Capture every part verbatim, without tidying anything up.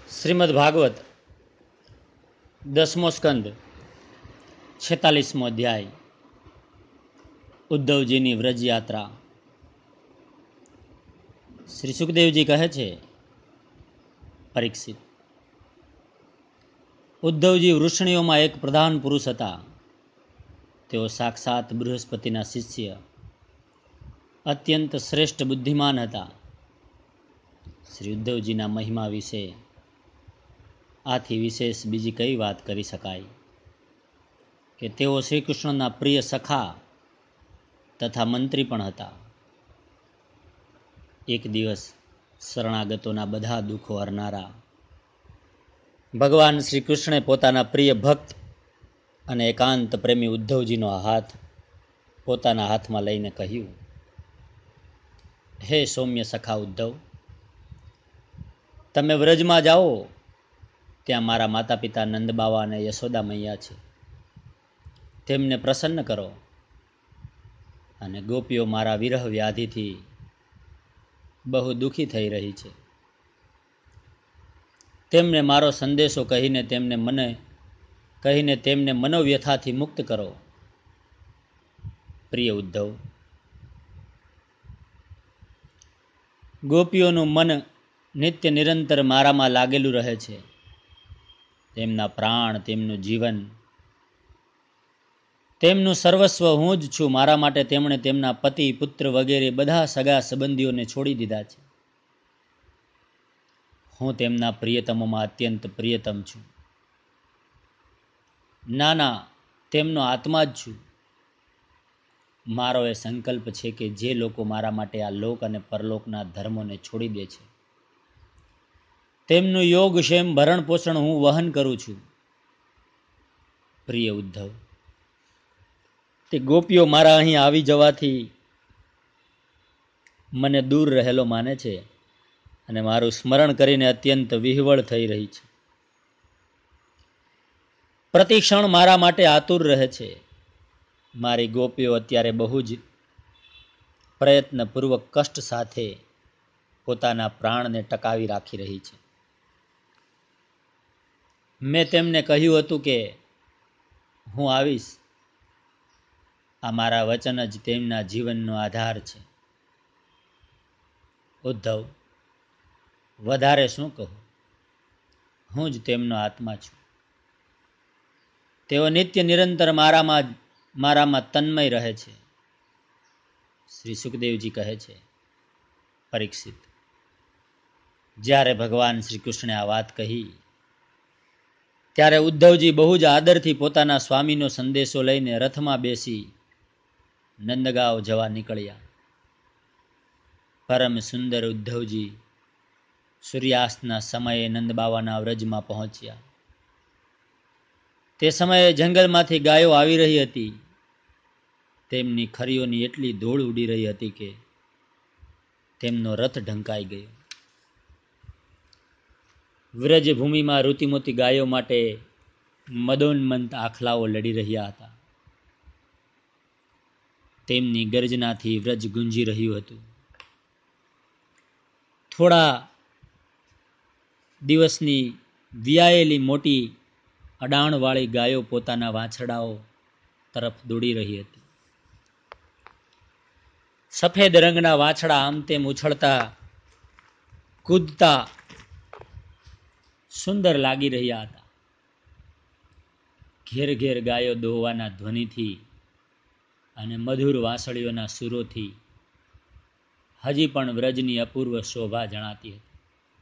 શ્રીમદ ભાગવત દસમો સ્કંદ છેતાલીસમો અધ્યાય ઉદ્ધવજીની વ્રજયાત્રા. શ્રી સુખદેવજી કહે છે, પરીક્ષિત, ઉદ્ધવજી વૃષણીઓમાં એક પ્રધાન પુરુષ હતા. તેઓ સાક્ષાત બૃહસ્પતિના શિષ્ય, અત્યંત શ્રેષ્ઠ બુદ્ધિમાન હતા. શ્રી ઉદ્ધવજીના મહિમા વિશે આથી વિશેષ બીજી કઈ વાત કરી શકાય કે તેઓ શ્રી કૃષ્ણના પ્રિય સખા તથા મંત્રી પણ હતા. એક દિવસ શરણાગતોના બધા દુઃખો હરનારા ભગવાન શ્રી કૃષ્ણે પોતાના પ્રિય ભક્ત અને એકાંત પ્રેમી ઉદ્ધવજીનો હાથ પોતાના હાથમાં લઈને કહ્યું, હે સૌમ્ય સખા ઉદ્ધવ, તમે વ્રજમાં જાઓ. ત્યાં મારા માતા પિતા નંદબાવા અને યશોદા મૈયા છે. તેમને પ્રસન્ન કરો. અને ગોપીઓ મારા વિરહ વ્યાધિથી બહુ દુઃખી થઈ રહી છે. તેમને મારો સંદેશો કહીને તેમને મને કહીને તેમને મનોવ્યથાથી મુક્ત કરો. પ્રિય ઉદ્ધવ, ગોપીઓનું મન નિત્ય નિરંતર મારામાં લાગેલું રહે છે. તેમના પ્રાણ, તેમનું જીવન, તેમનું સર્વસ્વ હું જ છું. મારા માટે તેમણે તેમના પતિ, પુત્ર વગેરે બધા સગા સંબંધીઓને છોડી દીધા છે. હું તેમના પ્રિયતમોમાં અત્યંત પ્રિયતમ છું. ના ના, તેમનો આત્મા જ છું. મારો એ સંકલ્પ છે કે જે લોકો મારા માટે આ લોક અને પરલોકના ધર્મોને છોડી દે છે, તેમનું યોગક્ષેમ ભરણ પોષણ હું વહન કરું છું. પ્રિય ઉદ્ધવ, તે ગોપીઓ મારા અહીં આવી જવાથી મને દૂર રહેલો માને છે અને મારું સ્મરણ કરીને અત્યંત વિહવળ થઈ રહી છે. પ્રતિક્ષણ મારા માટે આતુર રહે છે. મારી ગોપીઓ અત્યારે બહુ જ પ્રયત્નપૂર્વક કષ્ટ સાથે પોતાના પ્રાણને ટકાવી રાખી રહી છે. મેં તેમને કહ્યું હતું કે હું આવીશ. આ મારા વચન જ તેમના જીવનનો આધાર છે. ઉદ્ધવ, વધારે શું કહું? હું જ તેમનો આત્મા છું. તેઓ નિત્ય નિરંતર મારામાં મારામાં તન્મય રહે છે. શ્રી સુખદેવજી કહે છે, પરીક્ષિત, જ્યારે ભગવાન શ્રી કૃષ્ણે આ વાત કહી ત્યારે ઉદ્ધવજી બહુ જ આદરથી પોતાના સ્વામીનો સંદેશો લઈને રથમાં બેસી નંદગાંવ જવા નીકળ્યા. પરમ સુંદર ઉદ્ધવજી સૂર્યાસ્તના સમયે નંદબાવાના વ્રજમાં પહોંચ્યા. તે સમયે જંગલમાંથી ગાયો આવી રહી હતી. તેમની ખરીઓની એટલી ધૂળ ઉડી રહી હતી કે તેમનો રથ ઢંકાઈ ગયો. વ્રજભૂમિમાં ઋતિમતી ગાયો માટે મદોન્મંત આખલાઓ લડી રહ્યા હતા. તેમની ગર્જનાથી વ્રજ ગુંજી રહ્યું હતું. થોડા દિવસની વિયાયેલી મોટી અડાણવાળી ગાયો પોતાના વાછરડાઓ તરફ દોડી રહી હતી. સફેદ રંગના વાછડા આમ તેમ ઉછળતા કૂદતા સુંદર લાગી રહ્યા હતા. ઘેર ઘેર ગાયો દોહવાના ધ્વનિથી અને મધુર વાંસળીઓના સુરોથી હજી પણ વ્રજની અપૂર્વ શોભા જણાતી હતી.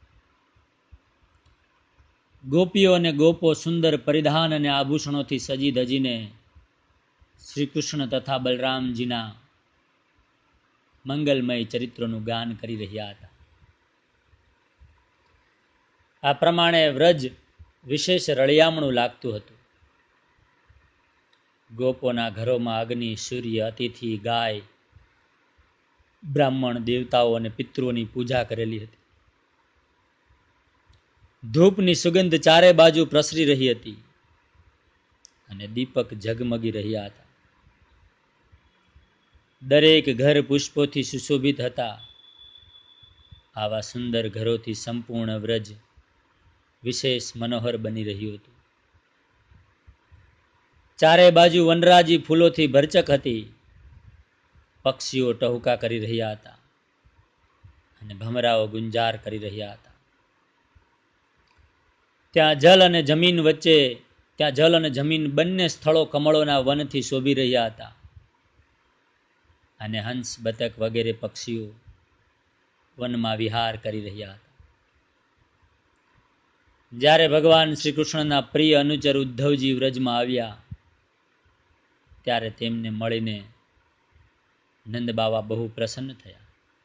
ગોપીઓ અને ગોપો સુંદર પરિધાન અને આભૂષણોથી સજી ધજીને શ્રી કૃષ્ણ તથા બલરામજીના મંગલમય ચરિત્રોનું ગાન કરી રહ્યા હતા. આ પ્રમાણે વ્રજ વિશેષ રળિયામણું લાગતું હતું. ગોપોના ઘરોમાં અગ્નિ, સૂર્ય, અતિથિ, ગાય, બ્રાહ્મણ, દેવતાઓ અને પિતૃઓની પૂજા કરેલી હતી. ધૂપની સુગંધ ચારે બાજુ પ્રસરી રહી હતી અને દીપક ઝગમગી રહ્યા હતા. દરેક ઘર પુષ્પોથી સુશોભિત હતા. આવા સુંદર ઘરોથી સંપૂર્ણ વ્રજ વિશેષ મનોહર બની રહ્યું હતું. ચારે બાજુ વનરાજી ફૂલોથી ભરચક હતી. પક્ષીઓ ટહુકા કરી રહ્યા હતા અને ભમરાઓ ગુંજાર કરી રહ્યા હતા. ત્યાં જલ અને જમીન વચ્ચે ત્યાં જલ અને જમીન બંને સ્થળો કમળોના વનથી શોભી રહ્યા હતા અને હંસ, બતક વગેરે પક્ષીઓ વનમાં વિહાર કરી રહ્યા હતા. જ્યારે ભગવાન શ્રી કૃષ્ણના પ્રિય અનુચર ઉદ્ધવજી વ્રજમાં આવ્યા ત્યારે તેમને મળીને નંદ બાવા બહુ પ્રસન્ન થયા.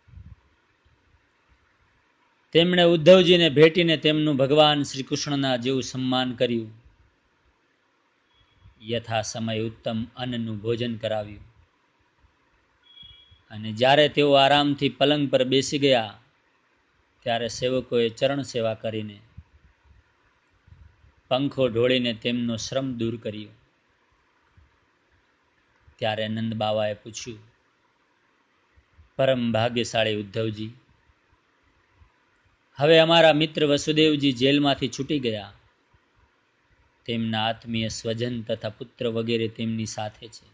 તેમણે ઉદ્ધવજીને ભેટીને તેમનું ભગવાન શ્રી કૃષ્ણના જેવું સન્માન કર્યું. યથા સમય ઉત્તમ અન્નનું ભોજન કરાવ્યું અને જ્યારે તેઓ આરામથી પલંગ પર બેસી ગયા ત્યારે સેવકોએ ચરણ સેવા કરીને પંખો ઢોળીને તેમનો શ્રમ દૂર કર્યો. ત્યારે નંદ બાવાએ પૂછ્યું, પરમ ભાગ્યશાળી ઉદ્ધવજી, હવે અમારા મિત્ર વસુદેવજી જેલમાંથી છૂટી ગયા. તેમના આત્મીય સ્વજન તથા પુત્ર વગેરે તેમની સાથે છે.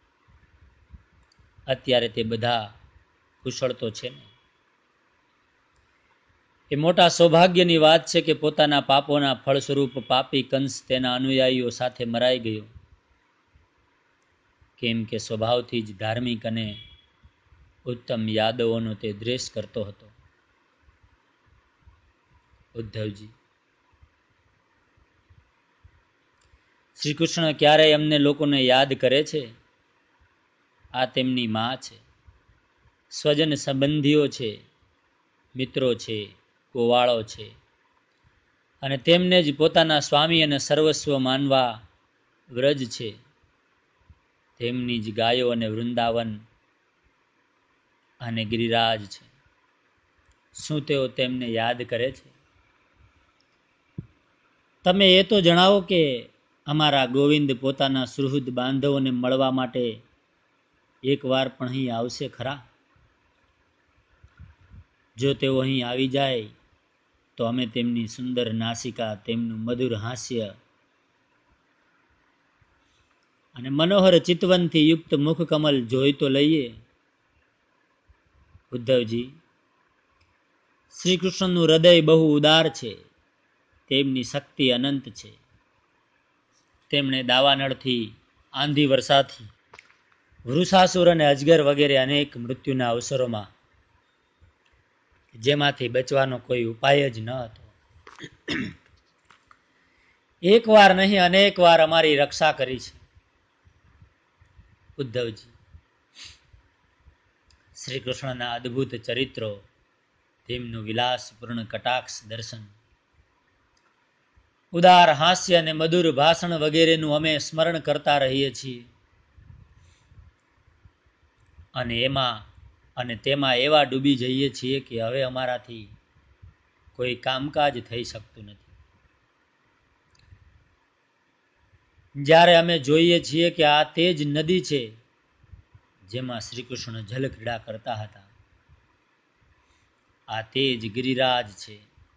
અત્યારે તે બધા કુશળ તો છે ને? એ મોટા સૌભાગ્યની વાત છે કે પોતાના પાપોના ફળ સ્વરૂપ પાપી કંસ તેના અનુયાયીઓ સાથે મરાઈ ગયો. કેમ કે સ્વભાવથી જ ધાર્મિક અને ઉત્તમ યાદવોનો તે દ્વેષ કરતો હતો. ઉદ્ધવજી, શ્રી કૃષ્ણ ક્યારેય અમને લોકોને યાદ કરે છે? આ તેમની માં છે, સ્વજન સંબંધીઓ છે, મિત્રો છે, ગોવાળો છે અને તેમને જ પોતાના સ્વામી અને સર્વસ્વ માનવા વ્રજ છે. તેમની જ ગાયો અને વૃંદાવન અને ગિરિરાજ છે. શું તેઓ તેમને યાદ કરે છે? તમે એ તો જણાવો કે અમારા ગોવિંદ પોતાના સુહૃદ બાંધવોને મળવા માટે એકવાર પણ અહીં આવશે ખરા? જો તેઓ અહીં આવી જાય તો અમે તેમની સુંદર નાસિકા, તેમનું મધુર હાસ્ય અને મનોહર ચિતવનથી યુક્ત મુખ કમલ જોઈ તો લઈએ. ઉદ્ધવજી, શ્રી કૃષ્ણનું હૃદય બહુ ઉદાર છે. તેમની શક્તિ અનંત છે. તેમણે દાવાનળથી, આંધી વર્ષાથી, વૃષાસુર અને અજગર વગેરે અનેક મૃત્યુના અવસરોમાં જેમાંથી બચવાનો કોઈ ઉપાય જ ન હતો, એક વાર નહીં અનેક વાર અમારી રક્ષા કરી છે. ઉદ્ધવજી, શ્રી કૃષ્ણના અદ્ભુત ચરિત્રો, તેમનું વિલાસપૂર્ણ કટાક્ષ દર્શન, ઉદાર હાસ્ય અને મધુર ભાષણ વગેરેનું અમે સ્મરણ કરતા રહીએ છીએ અને એમાં અને તેમાં એવા ડૂબી જઈએ છીએ કે હવે અમારાથી કોઈ કામકાજ થઈ શકતું નથી. જ્યારે અમે જોઈએ છીએ કે આ તે જ નદી છે જેમાં શ્રી કૃષ્ણ જલ ક્રીડા કરતા હતા, આ તે જ ગિરિરાજ છે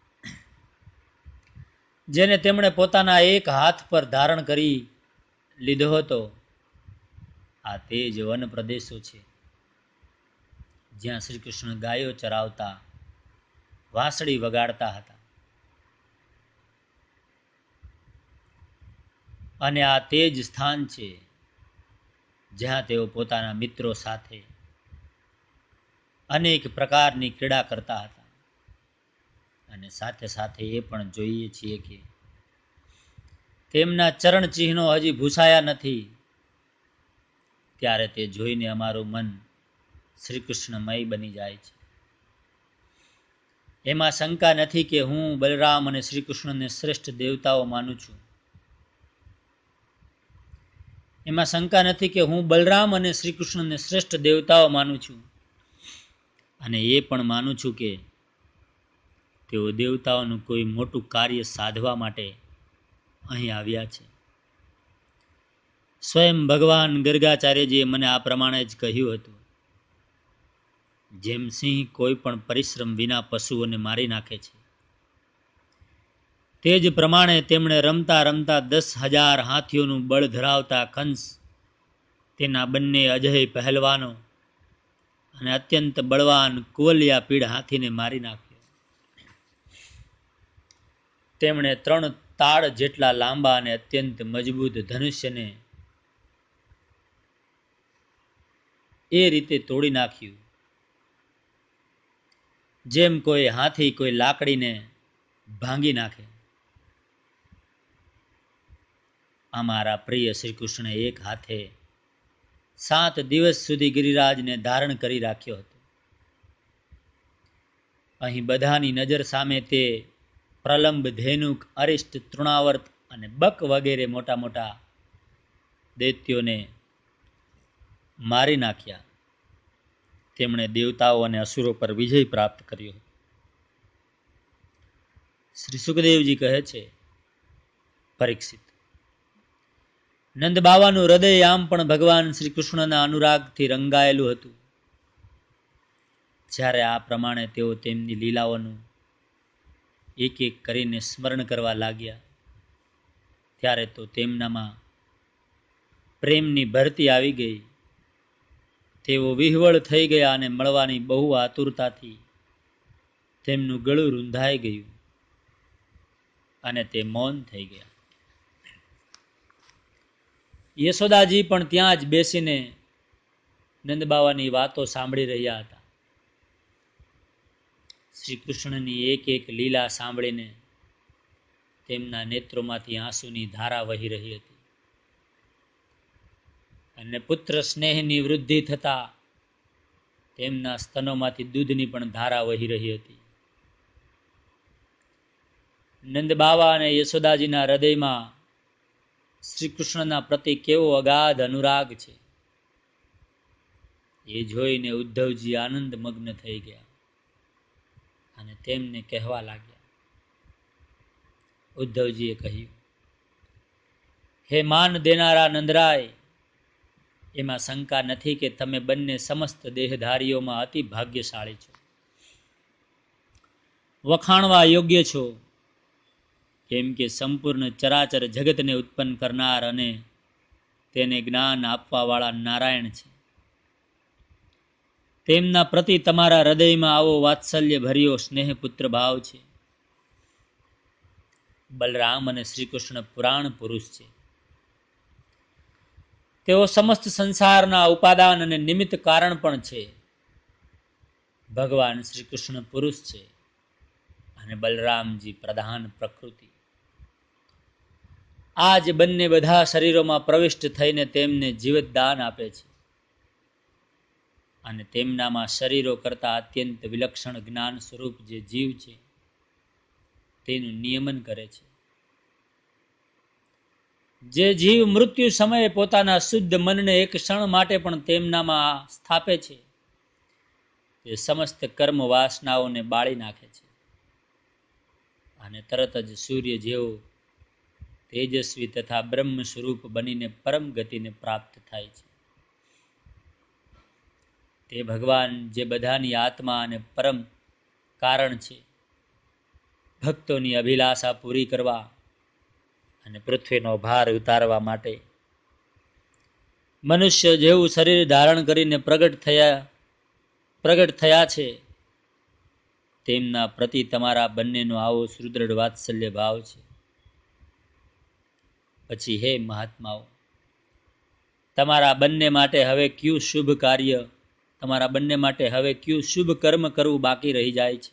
જેને તેમણે પોતાના એક હાથ પર ધારણ કરી લીધો હતો, આ તે જ વન પ્રદેશો છે જ્યાં શ્રી કૃષ્ણ ગાયો ચરાવતા, વાંસળી વગાડતા હતા, અને આ તે જ સ્થાન છે જ્યાં તેઓ પોતાના મિત્રો સાથે અનેક પ્રકારની ક્રીડા કરતા હતા. અને સાથે સાથે એ પણ જોઈએ છીએ કે તેમના ચરણ ચિહ્નો હજી ભૂસાયા નથી. ત્યારે તે જોઈને અમારું મન શ્રી કૃષ્ણમય બની જાય છે. એમાં શંકા નથી કે હું બલરામ અને શ્રી કૃષ્ણને શ્રેષ્ઠ દેવતાઓ માનું છું. એમાં શંકા નથી કે હું બલરામ અને શ્રી કૃષ્ણને શ્રેષ્ઠ દેવતાઓ માનું છું અને એ પણ માનું છું કે તેઓ દેવતાઓનું કોઈ મોટું કાર્ય સાધવા માટે અહીં આવ્યા છે. સ્વયં ભગવાન ગર્ગાચાર્યજીએ મને આ પ્રમાણે જ કહ્યું હતું. જેમ સિંહ કોઈ પણ પરિશ્રમ વિના પશુઓને મારી નાખે છે, તે જ પ્રમાણે તેમણે રમતા રમતા દસ હજાર હાથીઓનું બળ ધરાવતા કંસ, તેના બંને અજય પહેલવાનો અને અત્યંત બળવાન કુવલિયા પીડ હાથીને મારી નાખ્યો. તેમણે ત્રણ તાળ જેટલા લાંબા અને અત્યંત મજબૂત ધનુષ્યને એ રીતે તોડી નાખ્યું જેમ કોઈ હાથી કોઈ લાકડીને ભાંગી નાખે. અમારા પ્રિય શ્રી કૃષ્ણે એક હાથે સાત દિવસ સુધી ગિરિરાજને ધારણ કરી રાખ્યો હતો. અહીં બધાની નજર સામે તે પ્રલંબ, ધેનુક, અરિષ્ટ, તૃણાવર્ત અને બક વગેરે મોટા મોટા દૈત્યોને મારી નાખ્યા. તેમણે દેવતાઓ અને અસુરો પર વિજય પ્રાપ્ત કર્યો. શ્રી સુખદેવજી કહે છે, પરીક્ષિત, નંદ બાવાનું હૃદય આમ પણ ભગવાન શ્રી કૃષ્ણના અનુરાગથી રંગાયેલું હતું. જ્યારે આ પ્રમાણે તેઓ તેમની લીલાઓનું એક એક કરીને સ્મરણ કરવા લાગ્યા, ત્યારે તો તેમનામાં પ્રેમની ભરતી આવી ગઈ. તેઓ વિહવળ થઈ ગયા અને મળવાની બહુ આતુરતાથી તેમનું ગળું રૂંધાઈ ગયું અને તે મૌન થઈ ગયા. યશોદાજી પણ ત્યાં જ બેસીને નંદબાવાની વાતો સાંભળી રહ્યા હતા. શ્રી કૃષ્ણની એક એક લીલા સાંભળીને તેમના નેત્રોમાંથી આંસુની ધારા વહી રહી હતી અને પુત્ર સ્નેહની વૃદ્ધિ થતા તેમના સ્તનોમાંથી દૂધની પણ ધારા વહી રહી હતી. નંદ બાવા અને યશોદાજીના હૃદયમાં શ્રી કૃષ્ણના પ્રતિ કેવો અગાધ અનુરાગ છે, એ જોઈને ઉદ્ધવજી આનંદ મગ્ન થઈ ગયા અને તેમને કહેવા લાગ્યા. ઉદ્ધવજીએ કહ્યું, હે માન દેનારા નંદરાય, એમાં શંકા નથી કે તમે બંને સમસ્ત દેહધારીઓમાં અતિ ભાગ્યશાળી છો, વખાણવા યોગ્ય છો, કેમ કે સંપૂર્ણ ચરાચર જગતને ઉત્પન્ન કરનાર અને તેને જ્ઞાન આપવા વાળા નારાયણ છે. તેમના પ્રતિ તમારા હૃદયમાં આવો વાત્સલ્ય ભર્યો સ્નેહપુત્ર ભાવ છે. બલરામ અને શ્રી કૃષ્ણ પુરાણ પુરુષ છે. તેઓ સમસ્ત સંસારના ઉપાદાન અને નિમિત્ત કારણ પણ છે. ભગવાન શ્રી કૃષ્ણ પુરુષ છે અને બલરામજી પ્રધાન પ્રકૃતિ. આ જ બંને બધા શરીરોમાં પ્રવિષ્ટ થઈને તેમને જીવતદાન આપે છે અને તેમનામાં શરીરો કરતા અત્યંત વિલક્ષણ જ્ઞાન સ્વરૂપ જે જીવ છે તેનું નિયમન કરે છે. જે જીવ મૃત્યુ સમયે પોતાના શુદ્ધ મનને એક ક્ષણ માટે પણ તેમનામાં સ્થાપે છે, તે સમસ્ત કર્મ વાસનાઓને બાળી નાખે છે અને તરત જ સૂર્ય જેવો તેજસ્વી તથા બ્રહ્મ સ્વરૂપ બનીને પરમ ગતિને પ્રાપ્ત થાય છે. તે ભગવાન જે બધાની આત્મા અને પરમ કારણ છે, ભક્તોની અભિલાષા પૂરી કરવા અને પૃથ્વીનો ભાર ઉતારવા માટે મનુષ્ય જેવું શરીર ધારણ કરીને પ્રગટ થયા પ્રગટ થયા છે, તેમના પ્રતિ તમારા બંનેનો આવો સુદૃઢ વાત્સલ્ય ભાવ છે. પછી હે મહાત્માઓ, તમારા બંને માટે હવે કયું શુભ કાર્ય તમારા બંને માટે હવે કયું શુભ કર્મ કરવું બાકી રહી જાય છે?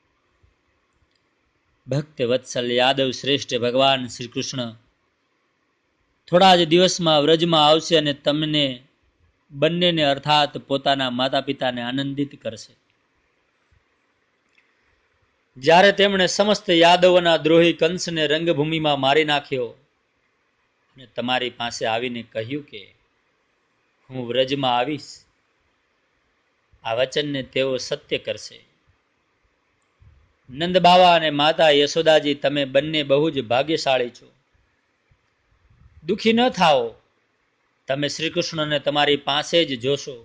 ભક્ત વત્સલ યાદવ શ્રેષ્ઠ ભગવાન શ્રી કૃષ્ણ થોડા જ દિવસમાં વ્રજમાં આવશે અને તમને બંનેને અર્થાત પોતાના માતા પિતાને આનંદિત કરશે. જ્યારે તેમણે સમસ્ત યાદવોના દ્રોહી કંસને રંગભૂમિમાં મારી નાખ્યો અને તમારી પાસે આવીને કહ્યું કે હું વ્રજમાં આવીશ, આ વચનને તેઓ સત્ય કરશે. નંદ બાવા અને માતા યશોદાજી, તમે બંને બહુ જ ભાગ્યશાળી છો. દુઃખી ન થાઓ, તમે શ્રી કૃષ્ણને તમારી પાસે જ જોશો.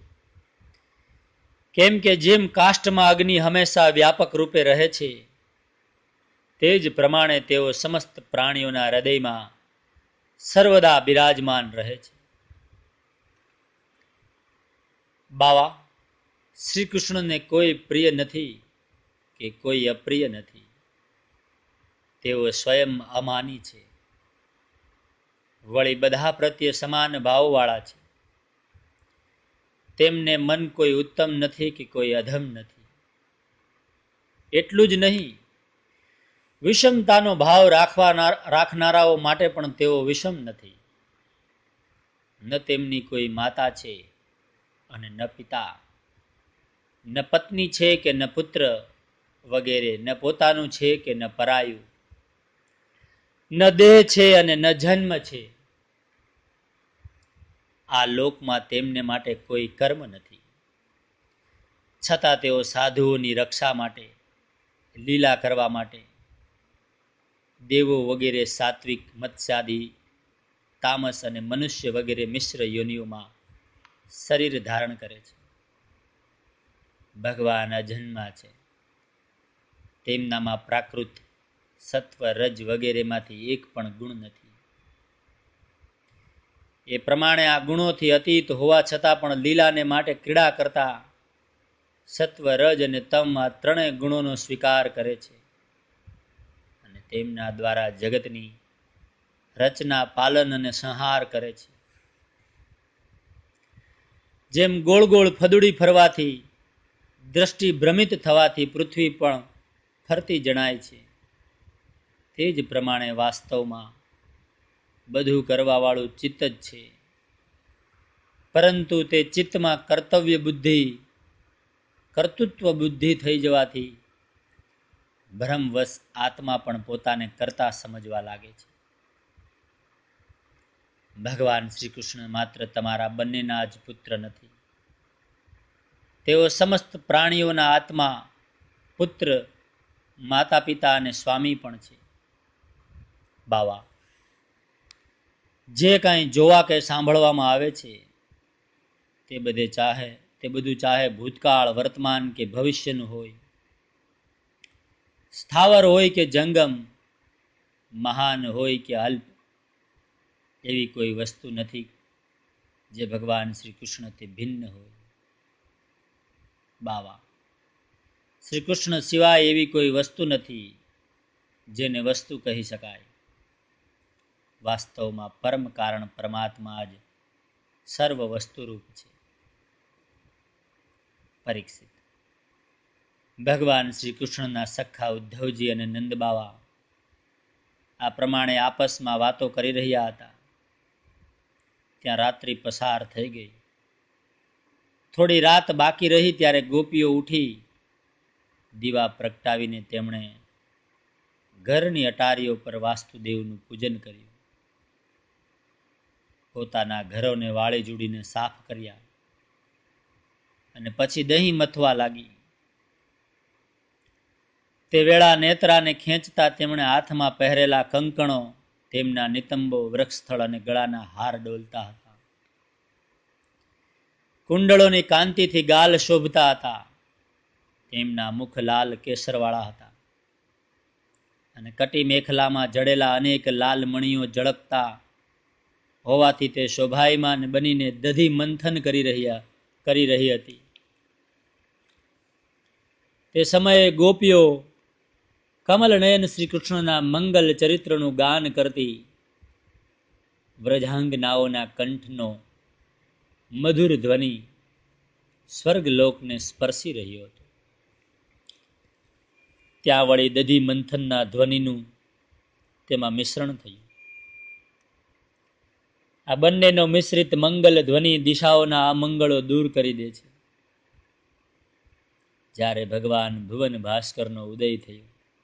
કેમ કે જેમ કાષ્ઠમાં અગ્નિ હંમેશા વ્યાપક રૂપે રહે છે, તે જ પ્રમાણે તેઓ સમસ્ત પ્રાણીઓના હૃદયમાં સર્વદા બિરાજમાન રહે છે. બાવા, શ્રી કૃષ્ણને કોઈ પ્રિય નથી કે કોઈ અપ્રિય નથી. તેઓ સ્વયં અમાની છે, વળી બધા પ્રત્યે સમાન ભાવવાળા છે. તેમને મન કોઈ ઉત્તમ નથી કે કોઈ અધમ નથી. એટલું જ નહીં, વિષમતાનો ભાવ રાખવાના રાખનારાઓ માટે પણ તેઓ વિષમ નથી. ન તેમની કોઈ માતા છે અને ન પિતા, ન પત્ની છે કે ન પુત્ર વગેરે, ન પોતાનું છે કે ન પરાયું, ન દેહ છે અને ન જન્મ છે. આ લોકમાં તેમને માટે કોઈ કર્મ નથી. છતાં તેઓ સાધુઓની રક્ષા માટે, લીલા કરવા માટે દેવો વગેરે સાત્વિક, મત્સ્યાદિ, તામસ અને મનુષ્ય વગેરે મિશ્ર યોનિઓમાં શરીર ધારણ કરે છે. ભગવાન અજન્મા છે. તેમનામાં પ્રાકૃત, સત્વ, રજ વગેરેમાંથી એક પણ ગુણ નથી. એ પ્રમાણે આ ગુણોથી અતીત હોવા છતાં પણ લીલાને માટે ક્રીડા કરતા સત્વ, રજ અને તમ આ ત્રણેય ગુણોનો સ્વીકાર કરે છે અને તેમના દ્વારા જગતની રચના, પાલન અને સંહાર કરે છે. જેમ ગોળ ગોળ ફદુડી ફરવાથી, દ્રષ્ટિ ભ્રમિત થવાથી પૃથ્વી પણ ફરતી જણાય છે, તે જ પ્રમાણે વાસ્તવમાં બધું કરવાવાળું ચિત્ત જ છે. પરંતુ તે ચિત્તમાં કર્તવ્ય બુદ્ધિ, કર્તૃત્વ બુદ્ધિ થઈ જવાથી ભ્રમવશ આત્મા પણ પોતાને કરતા સમજવા લાગે છે. ભગવાન શ્રી કૃષ્ણ માત્ર તમારા બંનેના જ પુત્ર નથી. તેઓ સમસ્ત પ્રાણીઓના આત્મા, પુત્ર, માતા પિતા અને સ્વામી પણ છે. બાવા, જે કાંઈ જોવા કે સાંભળવામાં આવે છે તે બધે ચાહે તે બધું ચાહે ભૂતકાળ, વર્તમાન કે ભવિષ્યનું હોય, સ્થાવર હોય કે જંગમ, મહાન હોય કે અલ્પ, એવી કોઈ વસ્તુ નથી જે ભગવાન શ્રી કૃષ્ણથી ભિન્ન હોય. બાવા, શ્રી કૃષ્ણ સિવાય એવી કોઈ વસ્તુ નથી જેને વસ્તુ કહી શકાય. વાસ્તવમાં પરમ કારણ પરમાત્મા જ સર્વ વસ્તુરૂપ છે. પરીક્ષિત, ભગવાન શ્રી કૃષ્ણના સખા ઉદ્ધવજી અને નંદબાવા આ પ્રમાણે આપસમાં વાતો કરી રહ્યા હતા. ત્યાં રાત્રિ પસાર થઈ ગઈ. થોડી રાત બાકી રહી ત્યારે ગોપીઓ ઉઠી દીવા પ્રગટાવીને તેમણે ઘરની અટારીઓ પર વાસ્તુદેવનું પૂજન કર્યું. પોતાના ઘરોને વાળી જુડીને સાફ કર્યા અને પછી દહીં મથવા લાગી. તે વેળા નેત્રાને ખેંચતા તેમણે હાથમાં પહેરેલા કંકણો, તેમના નિતંબો, વૃક્ષસ્થળ અને ગળાના હાર ડોલતા હતા. કુંડળોની કાંતિથી ગાલ શોભતા હતા. તેમના મુખ લાલ કેસરવાળા હતા અને કટી મેખલામાં જડેલા અનેક લાલ મણીઓ ઝળકતા હોવાથી તે શોભાયમાન બનીને દધી મંથન કરી રહ્યા કરી રહી હતી. તે સમયે ગોપીઓ કમલ નયન શ્રી કૃષ્ણના મંગલ ચરિત્રનું ગાન કરતી વ્રજાંગનાઓના કંઠનો મધુર ધ્વનિ સ્વર્ગલોકને સ્પર્શી રહ્યો હતો. ત્યાં વળી દધી મંથનના ધ્વનિનું તેમાં મિશ્રણ થયું. આ બંનેનો મિશ્રિત મંગલ ધ્વનિ દિશાઓના અમંગળો દૂર કરી દે છે. જ્યારે ભગવાન ભુવન ભાસ્કરનો ઉદય થયો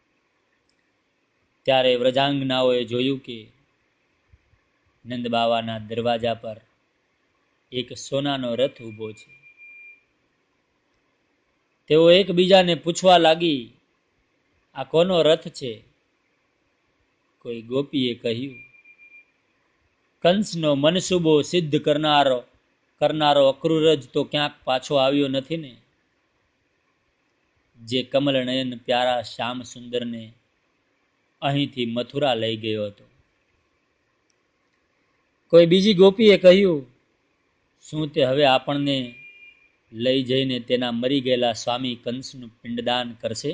ત્યારે વ્રજાંગનાઓએ જોયું કે નંદબાવાના દરવાજા પર એક સોનાનો રથ ઊભો છે. તેઓ એકબીજાને પૂછવા લાગી, આ કોનો રથ છે? કોઈ ગોપીએ કહ્યું, કંસનો મનસુબો સિદ્ધ કરનારો કરનારો અક્રૂરજ તો ક્યાંક પાછો આવ્યો નથી ને, જે કમલ નયન પ્યારા શ્યામ સુંદરને અહીંથી મથુરા લઈ ગયો હતો. કોઈ બીજી ગોપીએ કહ્યું, શું તે હવે આપણને લઈ જઈને તેના મરી ગયેલા સ્વામી કંસનું પિંડદાન કરશે?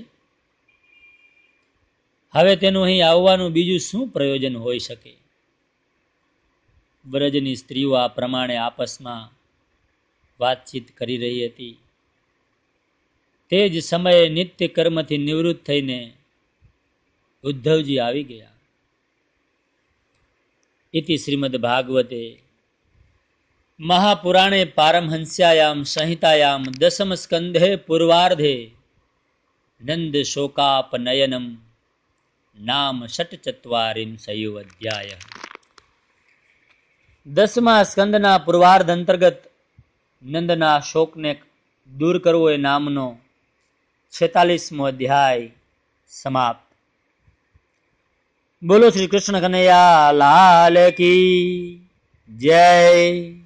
હવે તેનું અહીં આવવાનું બીજું શું પ્રયોજન હોઈ શકે? વ્રજની સ્ત્રીઓ આ પ્રમાણે આપસમાં વાતચીત કરી રહી હતી. તે જ સમયે નિત્ય કર્મથી નિવૃત્ત થઈને ઉદ્ધવજી આવી ગયા. ઇતિ શ્રીમદ ભાગવતે મહાપુરાણે પારમહંસ્યાયામ સંહિતાયામ દસમ સ્કંધે પૂર્વાર્ધે નંદ શોકાપનયનમ નામ ષટ્ચત્વારિંશયો અધ્યાય. દસમા સ્કંદના પૂર્વાર્ધ અંતર્ગત નંદના શોકને દૂર કરવો એ નામનો છેતાલીસમો અધ્યાય સમાપ્ત. બોલો શ્રી કૃષ્ણ કનૈયા લાલ કી જય.